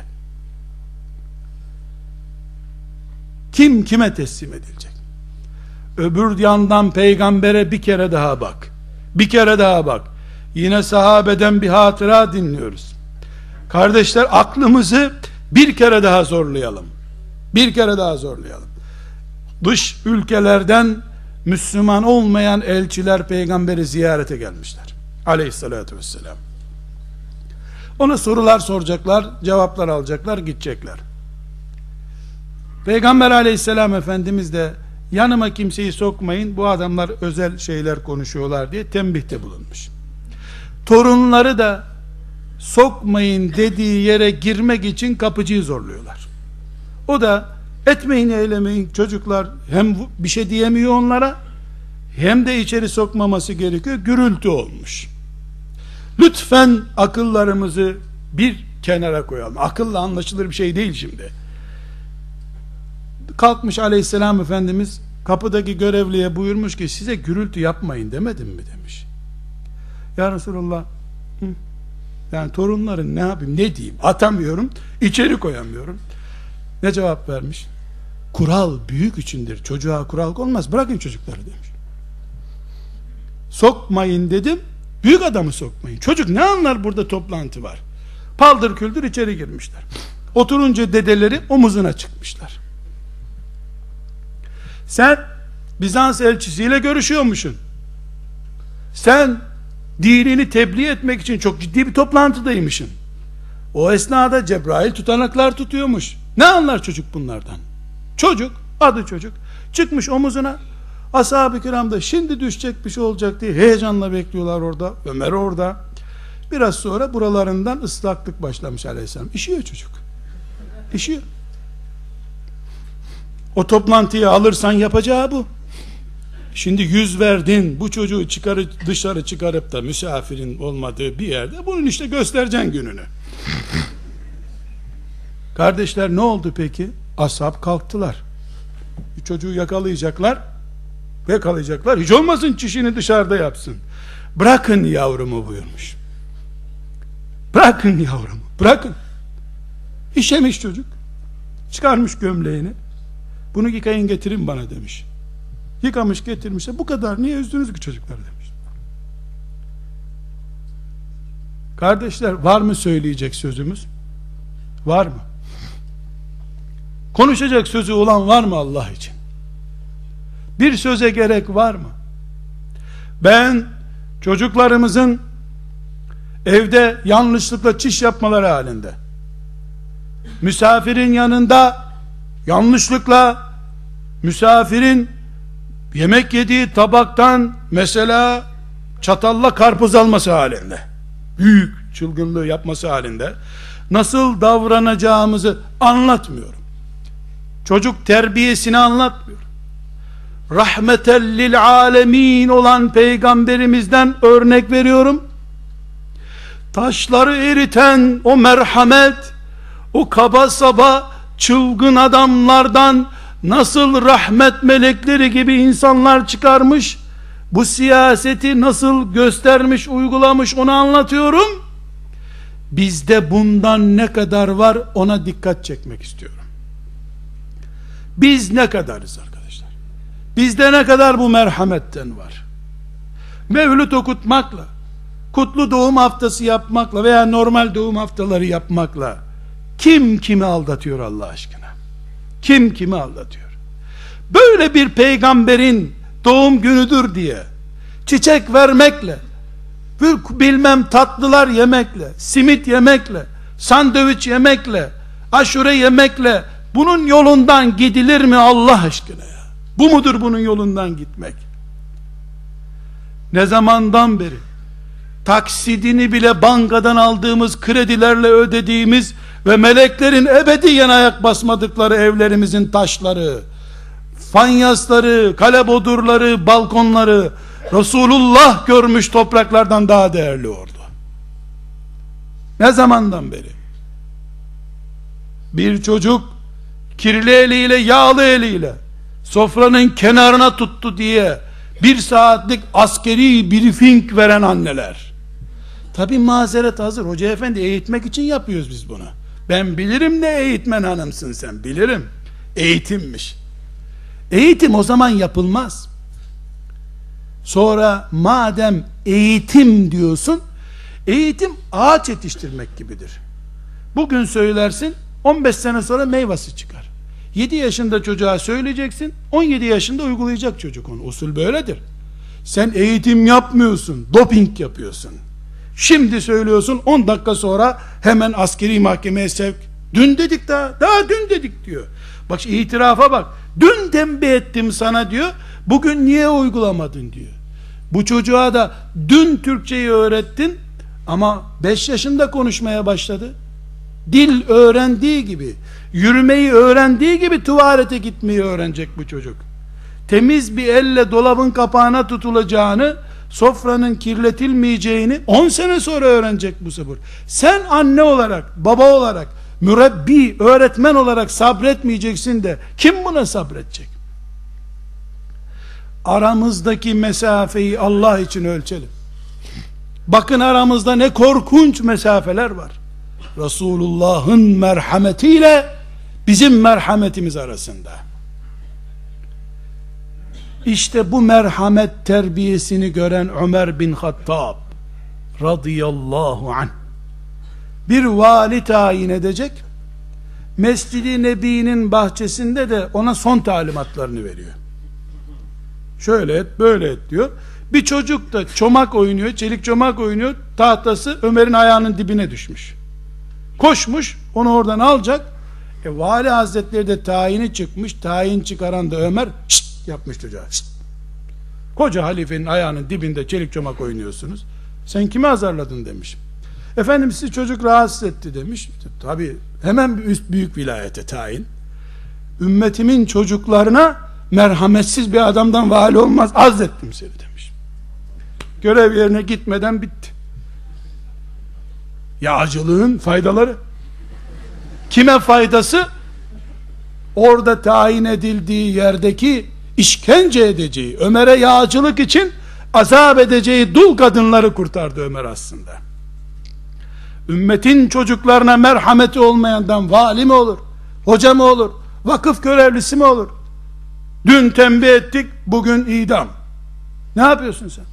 Kim kime teslim edilecek? Öbür yandan peygambere bir kere daha bak, bir kere daha bak. Yine sahabeden bir hatıra dinliyoruz. Kardeşler, aklımızı bir kere daha zorlayalım. Bir kere daha zorlayalım. Dış ülkelerden Müslüman olmayan elçiler peygamberi ziyarete gelmişler. Aleyhissalatü vesselam. Ona sorular soracaklar, cevaplar alacaklar, gidecekler. Peygamber aleyhisselam Efendimiz de yanıma kimseyi sokmayın, bu adamlar özel şeyler konuşuyorlar diye tembihte bulunmuş. Torunları da sokmayın dediği yere girmek için kapıcıyı zorluyorlar. O da etmeyin eylemeyin, çocuklar hem bir şey diyemiyor onlara, hem de içeri sokmaması gerekiyor, gürültü olmuş. Lütfen akıllarımızı bir kenara koyalım. Akılla anlaşılır bir şey değil şimdi. Kalkmış aleyhisselam Efendimiz kapıdaki görevliye buyurmuş ki size gürültü yapmayın demedim mi demiş. Ya Resulallah, hı? Yani torunların ne yapayım, ne diyeyim, atamıyorum, içeri koyamıyorum. Ne cevap vermiş? Kural büyük içindir, çocuğa kural konmaz, bırakın çocukları demiş. Sokmayın dedim, büyük adamı sokmayın. Çocuk ne anlar, burada toplantı var. Paldır küldür içeri girmişler. Oturunca dedeleri omuzuna çıkmışlar. Sen Bizans elçisiyle görüşüyormuşsun. Sen dinini tebliğ etmek için çok ciddi bir toplantıdaymışsın. O esnada Cebrail tutanaklar tutuyormuş. Ne anlar çocuk bunlardan? Çocuk, adı çocuk, çıkmış omuzuna. Ashab-ı kiram da şimdi düşecek bir şey olacak diye heyecanla bekliyorlar orada. Ömer orada. Biraz sonra buralarından ıslaklık başlamış aleyhisselam. İşiyor çocuk. İşiyor. O toplantıyı alırsan yapacağı bu. Şimdi yüz verdin, bu çocuğu çıkarıp dışarı çıkarıp da misafirin olmadığı bir yerde bunun işte göstereceksin gününü. Kardeşler, ne oldu peki? Ashab kalktılar. Çocuğu yakalayacaklar. Yakalayacaklar. Hiç olmasın çişini dışarıda yapsın. Bırakın yavrumu buyurmuş. Bırakın yavrumu. Bırakın. İşemiş çocuk. Çıkarmış gömleğini. Bunu yıkayın getirin bana demiş. Yıkamış getirmişse, bu kadar niye üzdünüz ki çocuklar demiş. Kardeşler, var mı söyleyecek sözümüz? Var mı? Konuşacak sözü olan var mı Allah için? Bir söze gerek var mı? Ben çocuklarımızın evde yanlışlıkla çiş yapmaları halinde, misafirin yanında yanlışlıkla misafirin yemek yediği tabaktan mesela çatalla karpuz alması halinde, büyük çılgınlığı yapması halinde nasıl davranacağımızı anlatmıyorum. Çocuk terbiyesini anlatmıyorum. Rahmeten lil alemin olan peygamberimizden örnek veriyorum. Taşları eriten o merhamet, o kaba saba çılgın adamlardan nasıl rahmet melekleri gibi insanlar çıkarmış, bu siyaseti nasıl göstermiş, uygulamış, onu anlatıyorum. Bizde bundan ne kadar var, ona dikkat çekmek istiyorum. Biz ne kadarız arkadaşlar? Bizde ne kadar bu merhametten var? Mevlüt okutmakla, kutlu doğum haftası yapmakla veya normal doğum haftaları yapmakla kim kimi aldatıyor Allah aşkına? Kim kimi aldatıyor? Böyle bir peygamberin doğum günüdür diye çiçek vermekle, bilmem tatlılar yemekle, simit yemekle, sandviç yemekle, aşure yemekle bunun yolundan gidilir mi Allah aşkına ya? Bu mudur bunun yolundan gitmek? Ne zamandan beri taksidini bile bankadan aldığımız kredilerle ödediğimiz ve meleklerin ebediyen ayak basmadıkları evlerimizin taşları, fanyasları, kalebodurları, balkonları Resulullah görmüş topraklardan daha değerli oldu. Ne zamandan beri? Bir çocuk kirli eliyle, yağlı eliyle sofranın kenarına tuttu diye bir saatlik askeri briefing veren anneler. Tabi mazeret hazır. Hoca efendi, eğitmek için yapıyoruz biz bunu. Ben bilirim ne eğitmen hanımsın sen, bilirim. Eğitimmiş. Eğitim o zaman yapılmaz. Sonra madem eğitim diyorsun, eğitim ağaç yetiştirmek gibidir. Bugün söylersin, on beş sene sonra meyvesi çıkar. yedi yaşında çocuğa söyleyeceksin, on yedi yaşında uygulayacak çocuk onu. Usul böyledir. Sen eğitim yapmıyorsun, doping yapıyorsun. Şimdi söylüyorsun, on dakika sonra hemen askeri mahkemeye sevk. Dün dedik daha, daha dün dedik diyor. Bak itirafa bak. Dün tembih ettim sana diyor. Bugün niye uygulamadın diyor. Bu çocuğa da dün Türkçeyi öğrettin ama beş yaşında konuşmaya başladı. Dil öğrendiği gibi, yürümeyi öğrendiği gibi tuvalete gitmeyi öğrenecek bu çocuk. Temiz bir elle dolabın kapağına tutulacağını, sofranın kirletilmeyeceğini on sene sonra öğrenecek bu sabır. Sen anne olarak, baba olarak, mürebbi, öğretmen olarak sabretmeyeceksin de kim buna sabredecek? Aramızdaki mesafeyi Allah için ölçelim. Bakın aramızda ne korkunç mesafeler var. Resulullah'ın merhametiyle bizim merhametimiz arasında. İşte bu merhamet terbiyesini gören Ömer bin Hattab radıyallahu anh bir vali tayin edecek. Mescid-i Nebi'nin bahçesinde de ona son talimatlarını veriyor. Şöyle et, böyle et diyor. Bir çocuk da çomak oynuyor, çelik çomak oynuyor. Tahtası Ömer'in ayağının dibine düşmüş. Koşmuş, onu oradan alacak. E, vali hazretleri de tayini çıkmış. Tayin çıkaran da Ömer şşt yapmış çocuğa. Şşt. Koca halifenin ayağının dibinde çelik çomak oynuyorsunuz. Sen kimi azarladın demiş. Efendim sizi çocuk rahatsız etti demiş. Tabi hemen bir üst büyük vilayete tayin. Ümmetimin çocuklarına merhametsiz bir adamdan vali olmaz, azlettim seni demiş. Görev yerine gitmeden bitti. Yağcılığın faydaları. Kime faydası? Orada tayin edildiği yerdeki işkence edeceği, Ömer'e yağcılık için azap edeceği dul kadınları kurtardı Ömer aslında. Ümmetin çocuklarına merhameti olmayandan vali mi olur? Hoca mı olur? Vakıf görevlisi mi olur? Dün tembih ettik, bugün idam. Ne yapıyorsun sen?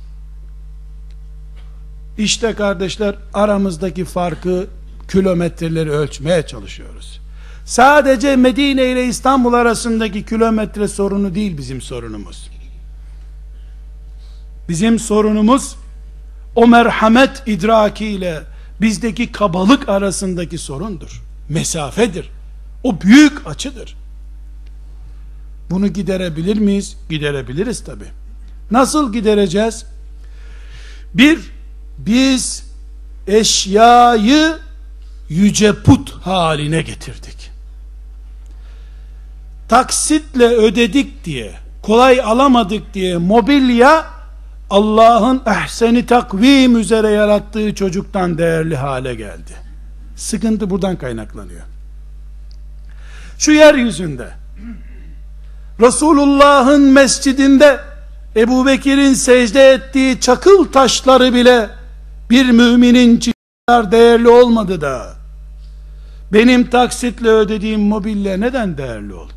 İşte kardeşler, aramızdaki farkı, kilometreleri ölçmeye çalışıyoruz. Sadece Medine ile İstanbul arasındaki kilometre sorunu değil bizim sorunumuz. Bizim sorunumuz o merhamet idrakiyle bizdeki kabalık arasındaki sorundur. Mesafedir. O büyük açıdır. Bunu giderebilir miyiz? Giderebiliriz tabi. Nasıl gidereceğiz? Bir, biz eşyayı yüce put haline getirdik. Taksitle ödedik diye, kolay alamadık diye mobilya, Allah'ın ehseni takvim üzere yarattığı çocuktan değerli hale geldi. Sıkıntı buradan kaynaklanıyor. Şu yeryüzünde Resulullah'ın mescidinde Ebu Bekir'in secde ettiği çakıl taşları bile bir müminin kadar değerli olmadı da benim taksitle ödediğim mobilya neden değerli oldu?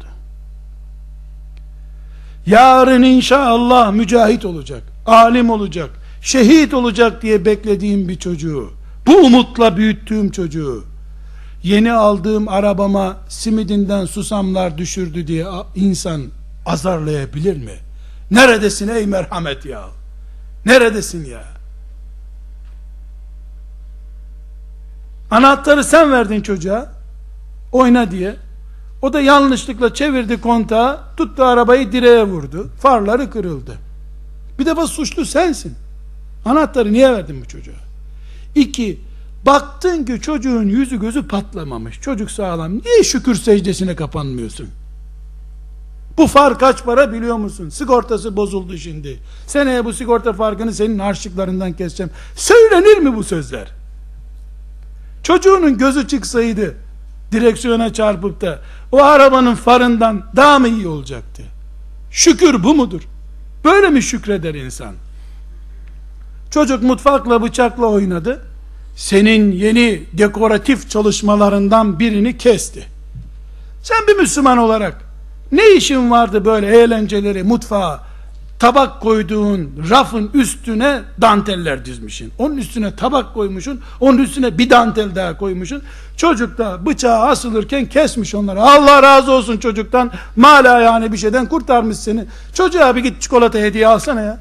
Yarın inşallah mücahit olacak, alim olacak, şehit olacak diye beklediğim bir çocuğu, bu umutla büyüttüğüm çocuğu yeni aldığım arabama simidinden susamlar düşürdü diye insan azarlayabilir mi? Neredesin ey merhamet ya? Neredesin ya? Anahtarı sen verdin çocuğa, oyna diye. O da yanlışlıkla çevirdi kontağı, tuttu arabayı direğe vurdu. Farları kırıldı. Bir defa suçlu sensin. Anahtarı niye verdin bu çocuğa? İki, baktın ki çocuğun yüzü gözü patlamamış. Çocuk sağlam. Niye şükür secdesine kapanmıyorsun? Bu far kaç para biliyor musun? Sigortası bozuldu şimdi. Seneye bu sigorta farkını senin harçlıklarından keseceğim. Söylenir mi bu sözler? Çocuğunun gözü çıksaydı direksiyona çarpıp da o arabanın farından daha mı iyi olacaktı? Şükür bu mudur? Böyle mi şükreder insan? Çocuk mutfakla bıçakla oynadı. Senin yeni dekoratif çalışmalarından birini kesti. Sen bir Müslüman olarak ne işin vardı böyle eğlenceleri, mutfağa tabak koyduğun rafın üstüne danteller dizmişsin, onun üstüne tabak koymuşsun, onun üstüne bir dantel daha koymuşsun. Çocuk da bıçağı asılırken kesmiş onları. Allah razı olsun çocuktan, mala yani bir şeyden kurtarmış seni. Çocuğa bir git çikolata hediye alsana ya.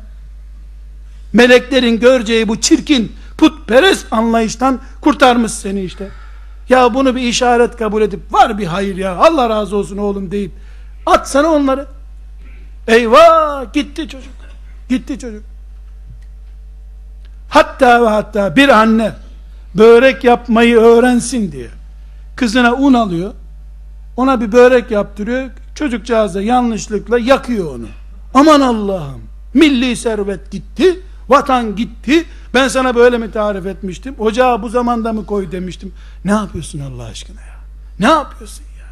Meleklerin göreceği bu çirkin putperest anlayıştan kurtarmış seni işte. ya bunu bir işaret kabul edip, var bir hayır ya, Allah razı olsun oğlum deyip atsana onları. Eyvah, gitti çocuk. Gitti çocuk. Hatta ve hatta bir anne börek yapmayı öğrensin diye kızına un alıyor, ona bir börek yaptırıyor, çocukcağız da yanlışlıkla yakıyor onu. Aman Allah'ım, milli servet gitti, vatan gitti, ben sana böyle mi tarif etmiştim, ocağı bu zamanda mı koy demiştim. Ne yapıyorsun Allah aşkına ya, ne yapıyorsun ya?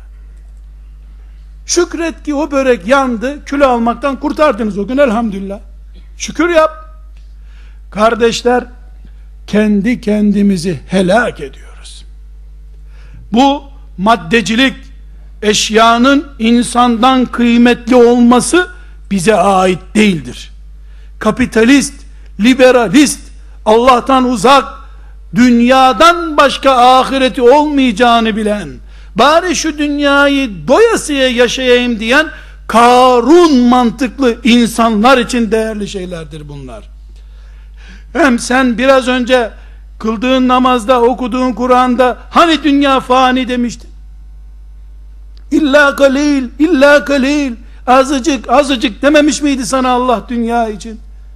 Şükret ki o börek yandı, kilo almaktan kurtardınız o gün, elhamdülillah. Şükür yap. Kardeşler, kendi kendimizi helak ediyoruz. Bu maddecilik, eşyanın insandan kıymetli olması bize ait değildir. Kapitalist, liberalist, Allah'tan uzak, dünyadan başka ahireti olmayacağını bilen, bari şu dünyayı doyasıya yaşayayım diyen Karun mantıklı insanlar için değerli şeylerdir bunlar. Hem sen biraz önce kıldığın namazda, okuduğun Kur'an'da hani dünya fani demiştin? İlla kalil, illa kalil, azıcık azıcık dememiş miydi sana Allah dünya için?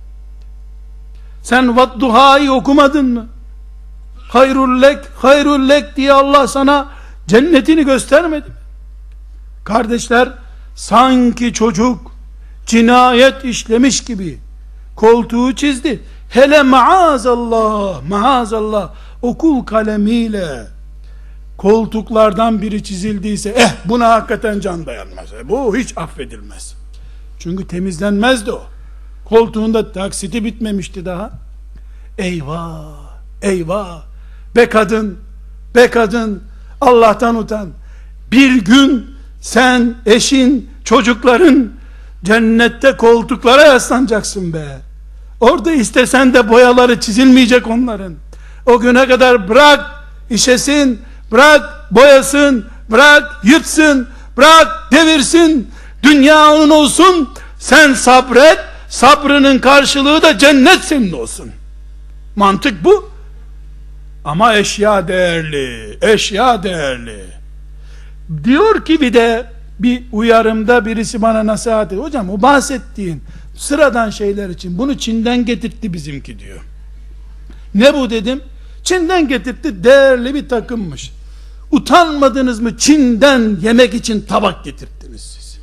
Sen Vadduha'yı okumadın mı? Hayrul lek, hayrul lek diye Allah sana cennetini göstermedi mi? Kardeşler, sanki çocuk cinayet işlemiş gibi koltuğu çizdi. Hele maazallah, maazallah okul kalemiyle koltuklardan biri çizildiyse, eh buna hakikaten can dayanmaz, bu hiç affedilmez. Çünkü temizlenmezdi o. Koltuğunda taksiti bitmemişti daha. Eyvah, eyvah, be kadın, be kadın, Allah'tan utan. Bir gün sen, eşin, çocukların cennette koltuklara yaslanacaksın be. Orada istesen de boyaları çizilmeyecek onların. O güne kadar bırak işesin, bırak boyasın, bırak yırtsın, bırak devirsin, dünya onun olsun, sen sabret, sabrının karşılığı da cennet senin olsun. Mantık bu. Ama eşya değerli, eşya değerli. Diyor ki bir de bir uyarımda birisi bana nasihat ediyor. Hocam o bahsettiğin sıradan şeyler için bunu Çin'den getirtti bizimki diyor. Ne bu dedim? Çin'den getirtti, değerli bir takımmış. Utanmadınız mı Çin'den yemek için tabak getirttiniz siz?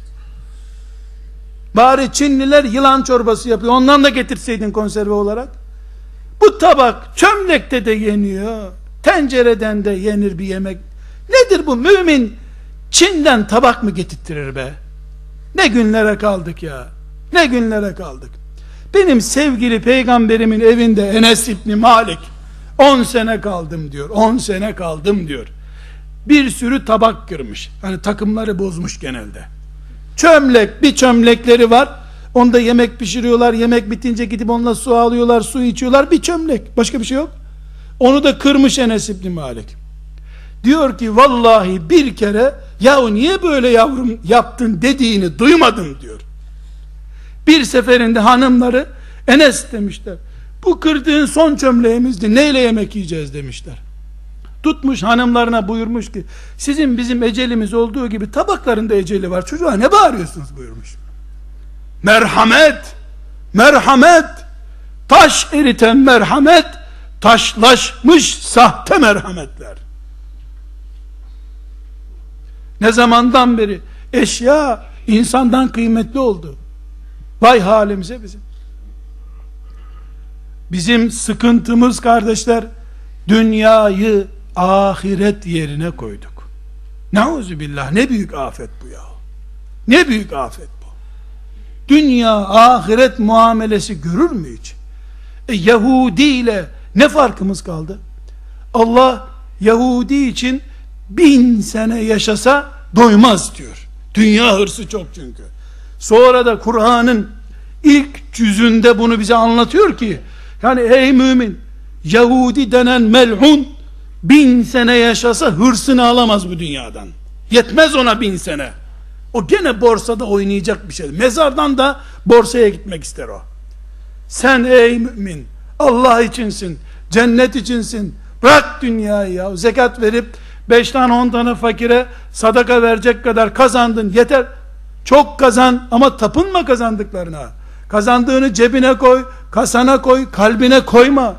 Bari Çinliler yılan çorbası yapıyor, ondan da getirseydin konserve olarak. Bu tabak çömlekte de yeniyor, tencereden de yenir bir yemek. Nedir bu? Mümin Çin'den tabak mı getirttirir be? Ne günlere kaldık ya, ne günlere kaldık. Benim sevgili peygamberimin evinde Enes İbni Malik on sene kaldım diyor, on sene kaldım diyor. Bir sürü tabak kırmış, hani takımları bozmuş genelde. Çömlek, bir çömlekleri var, onda yemek pişiriyorlar, yemek bitince gidip onunla su alıyorlar, su içiyorlar, bir çömlek, başka bir şey yok. Onu da kırmış Enes İbni Malik. Diyor ki vallahi bir kere yahu niye böyle yavrum yaptın dediğini duymadım diyor. Bir seferinde hanımları Enes demişler, bu kırdığın son çömleğimizdi, neyle yemek yiyeceğiz demişler. Tutmuş hanımlarına buyurmuş ki sizin bizim ecelimiz olduğu gibi tabakların da eceli var, çocuğa ne bağırıyorsunuz buyurmuş. Merhamet, merhamet, taş eriten merhamet, taşlaşmış sahte merhametler. Ne zamandan beri eşya insandan kıymetli oldu. Vay halimize bizim. Bizim sıkıntımız kardeşler, dünyayı ahiret yerine koyduk. Nauzubillah, ne büyük afet bu ya. Ne büyük afet bu. Dünya ahiret muamelesi görür mü hiç? E, Yahudi ile ne farkımız kaldı? Allah Yahudi için bin sene yaşasa doymaz diyor. Dünya hırsı çok çünkü. Sonra da Kur'an'ın ilk cüzünde bunu bize anlatıyor ki, yani ey mümin, Yahudi denen mel'un bin sene yaşasa hırsını alamaz bu dünyadan. Yetmez ona bin sene. O gene borsada oynayacak bir şey. Mezardan da borsaya gitmek ister o. Sen ey mümin, Allah içinsin, cennet içinsin, bırak dünyayı ya, zekat verip beş tane on tane fakire sadaka verecek kadar kazandın, yeter. Çok kazan ama tapınma kazandıklarına. Kazandığını cebine koy, kasana koy, kalbine koyma.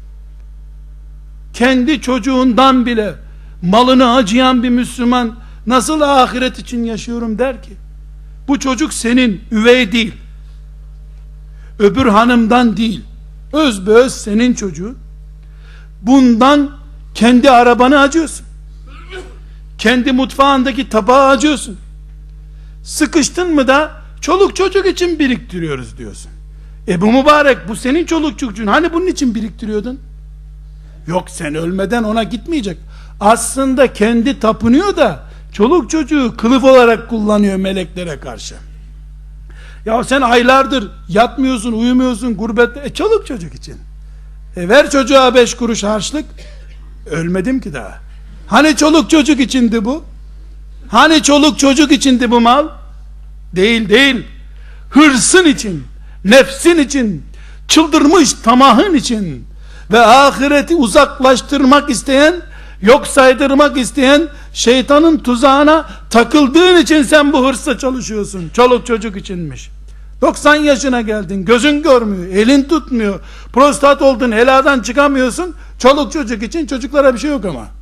Kendi çocuğundan bile malını acıyan bir Müslüman nasıl ahiret için yaşıyorum der ki? Bu çocuk senin, üvey değil. Öbür hanımdan değil. Özbeöz senin çocuğun. Bundan kendi arabanı acıyorsun. Kendi mutfağındaki tabağı acıyorsun. Sıkıştın mı da çoluk çocuk için biriktiriyoruz diyorsun. E bu mübarek, bu senin çoluk çocuğun. Hani bunun için biriktiriyordun? Yok, sen ölmeden ona gitmeyecek. Aslında kendi tapınıyor da çoluk çocuğu kılıf olarak kullanıyor meleklere karşı. Ya sen aylardır yatmıyorsun, uyumuyorsun, gurbette. E çoluk çocuk için. E ver çocuğa beş kuruş harçlık. Ölmedim ki daha. Hani çoluk çocuk içindi bu? Hani çoluk çocuk içindi bu mal? Değil değil. Hırsın için, nefsin için, çıldırmış tamahın için ve ahireti uzaklaştırmak isteyen, yok saydırmak isteyen şeytanın tuzağına takıldığın için sen bu hırsla çalışıyorsun. Çoluk çocuk içinmiş. doksan yaşına geldin, gözün görmüyor, elin tutmuyor, prostat oldun, heladan çıkamıyorsun. Çoluk çocuk için, çocuklara bir şey yok ama.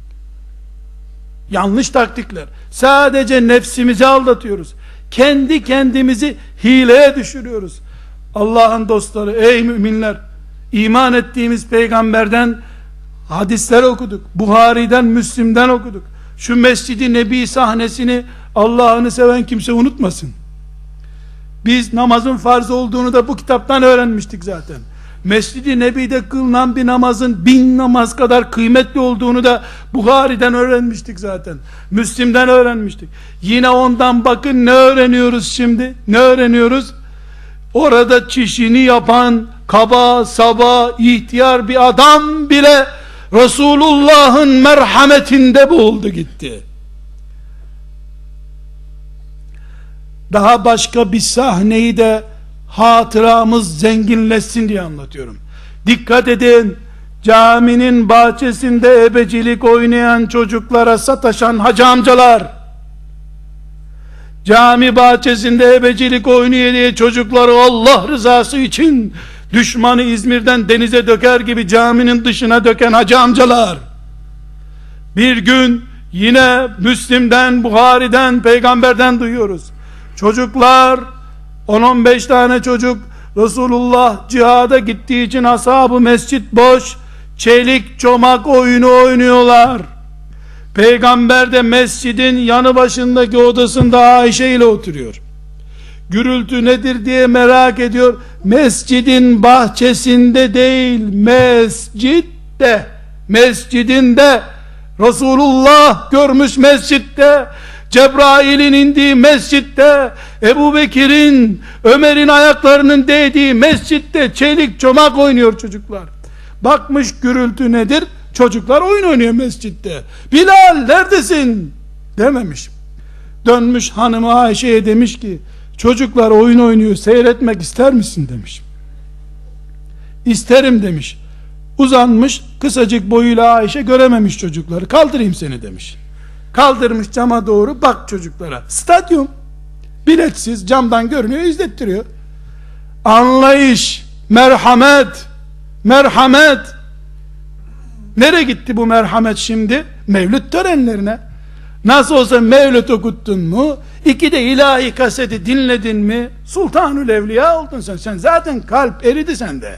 Yanlış taktikler. Sadece nefsimizi aldatıyoruz. Kendi kendimizi hileye düşürüyoruz. Allah'ın dostları, ey müminler, iman ettiğimiz peygamberden hadisler okuduk. Buhari'den, Müslim'den okuduk. Şu Mescid-i Nebi sahnesini Allah'ını seven kimse unutmasın. Biz namazın farz olduğunu da bu kitaptan öğrenmiştik zaten. Mescid-i Nebi'de kılınan bir namazın bin namaz kadar kıymetli olduğunu da Buhari'den öğrenmiştik zaten. Müslim'den öğrenmiştik. Yine ondan bakın ne öğreniyoruz şimdi? Ne öğreniyoruz? Orada çişini yapan kaba, saba, ihtiyar bir adam bile Resulullah'ın merhametinde boğuldu gitti. Daha başka bir sahneyi de hatıramız zenginleşsin diye anlatıyorum. Dikkat edin, caminin bahçesinde ebecilik oynayan çocuklara sataşan hacı amcalar, cami bahçesinde ebecilik oynuyor diye çocukları Allah rızası için düşmanı İzmir'den denize döker gibi caminin dışına döken hacı amcalar, bir gün yine Müslim'den, Buhari'den, peygamberden duyuyoruz. Çocuklar, on on beş tane çocuk, Resulullah cihada gittiği için ashab-ı mescit boş, çelik çomak oyunu oynuyorlar. Peygamber de mescidin yanı başındaki odasında Ayşe ile oturuyor. Gürültü nedir diye merak ediyor. Mescidin bahçesinde değil, mescitte, mescidinde, Resulullah görmüş mescitte, Cebrail'in indiği mescitte, Ebu Bekir'in, Ömer'in ayaklarının değdiği mescitte çelik çomak oynuyor çocuklar. Bakmış gürültü nedir? Çocuklar oyun oynuyor mescitte. Bilal neredesin? Dememiş. Dönmüş hanımı Ayşe'ye demiş ki, çocuklar oyun oynuyor, seyretmek ister misin demiş. İsterim demiş. Uzanmış, kısacık boyuyla Ayşe görememiş çocukları. Kaldırayım seni demiş. Kaldırmış cama doğru, bak çocuklara. Stadyum, biletsiz, camdan görünüyor, izlettiriyor. Anlayış, merhamet, merhamet. Nereye gitti bu merhamet şimdi? Mevlüt törenlerine. Nasıl olsa mevlüt okuttun mu, iki de ilahi kaseti dinledin mi, Sultanül Evliya oldun sen. Sen zaten kalp eridi sende.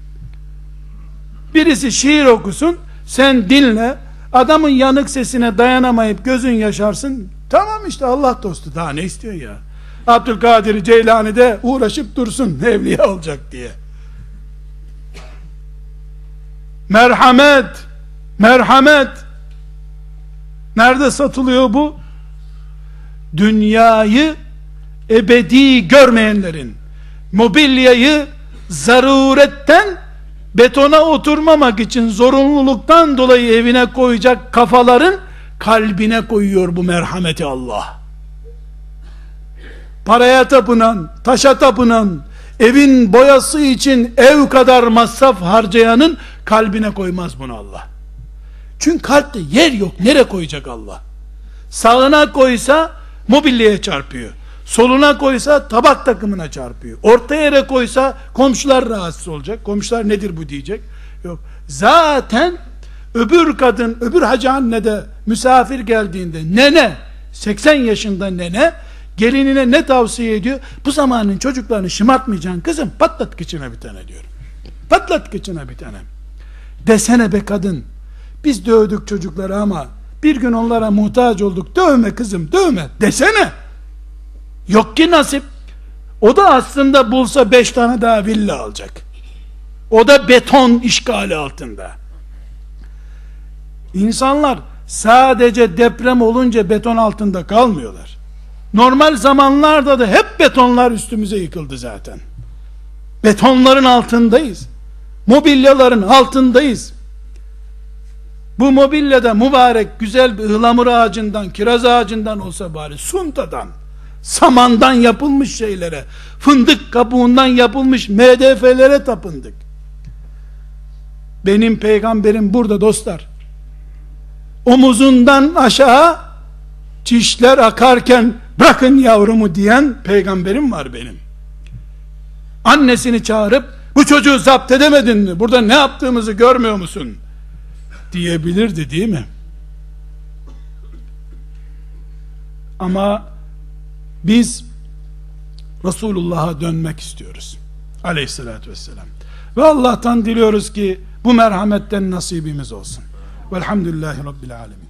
Birisi şiir okusun, sen dinle, adamın yanık sesine dayanamayıp gözün yaşarsın. Tamam işte, Allah dostu, daha ne istiyor ya? Abdülkadir Ceylani de uğraşıp dursun evliya olacak diye. Merhamet, merhamet. Nerede satılıyor bu? Dünyayı ebedi görmeyenlerin, mobilyayı zaruretten, betona oturmamak için zorunluluktan dolayı evine koyacak kafaların kalbine koyuyor bu merhameti Allah. Paraya tapınan, taşa tapınan, evin boyası için ev kadar masraf harcayanın kalbine koymaz bunu Allah. Çünkü kalpte yer yok. Nereye koyacak Allah? Sağına koysa mobilyaya çarpıyor. Soluna koysa tabak takımına çarpıyor. Orta yere koysa komşular rahatsız olacak. Komşular nedir bu diyecek. Yok. Zaten öbür kadın, öbür hacı anne de misafir geldiğinde nene, seksen yaşında nene gelinine ne tavsiye ediyor? Bu zamanın çocuklarını şımartmayacaksın kızım. Patlat kıçına bir tane diyor. Patlat kıçına bir tane. Desene be kadın. Biz dövdük çocukları ama bir gün onlara muhtaç olduk. Dövme kızım, dövme. Desene. Yok ki nasip. O da aslında bulsa beş tane daha villa alacak. O da beton işgali altında. İnsanlar sadece deprem olunca beton altında kalmıyorlar. Normal zamanlarda da hep betonlar üstümüze yıkıldı zaten. Betonların altındayız. Mobilyaların altındayız. Bu mobilyada mübarek güzel bir ıhlamur ağacından, kiraz ağacından olsa bari, suntadan, samandan yapılmış şeylere, fındık kabuğundan yapılmış M D F'lere tapındık. Benim peygamberim burada dostlar. Omuzundan aşağı çişler akarken bırakın yavrumu diyen peygamberim var benim. Annesini çağırıp bu çocuğu zapt edemedin mi? Burada ne yaptığımızı görmüyor musun? Diyebilirdi değil mi? Ama biz Resulullah'a dönmek istiyoruz. Aleyhissalatü vesselam. Ve Allah'tan diliyoruz ki bu merhametten nasibimiz olsun. Velhamdülillahi Rabbil alemin.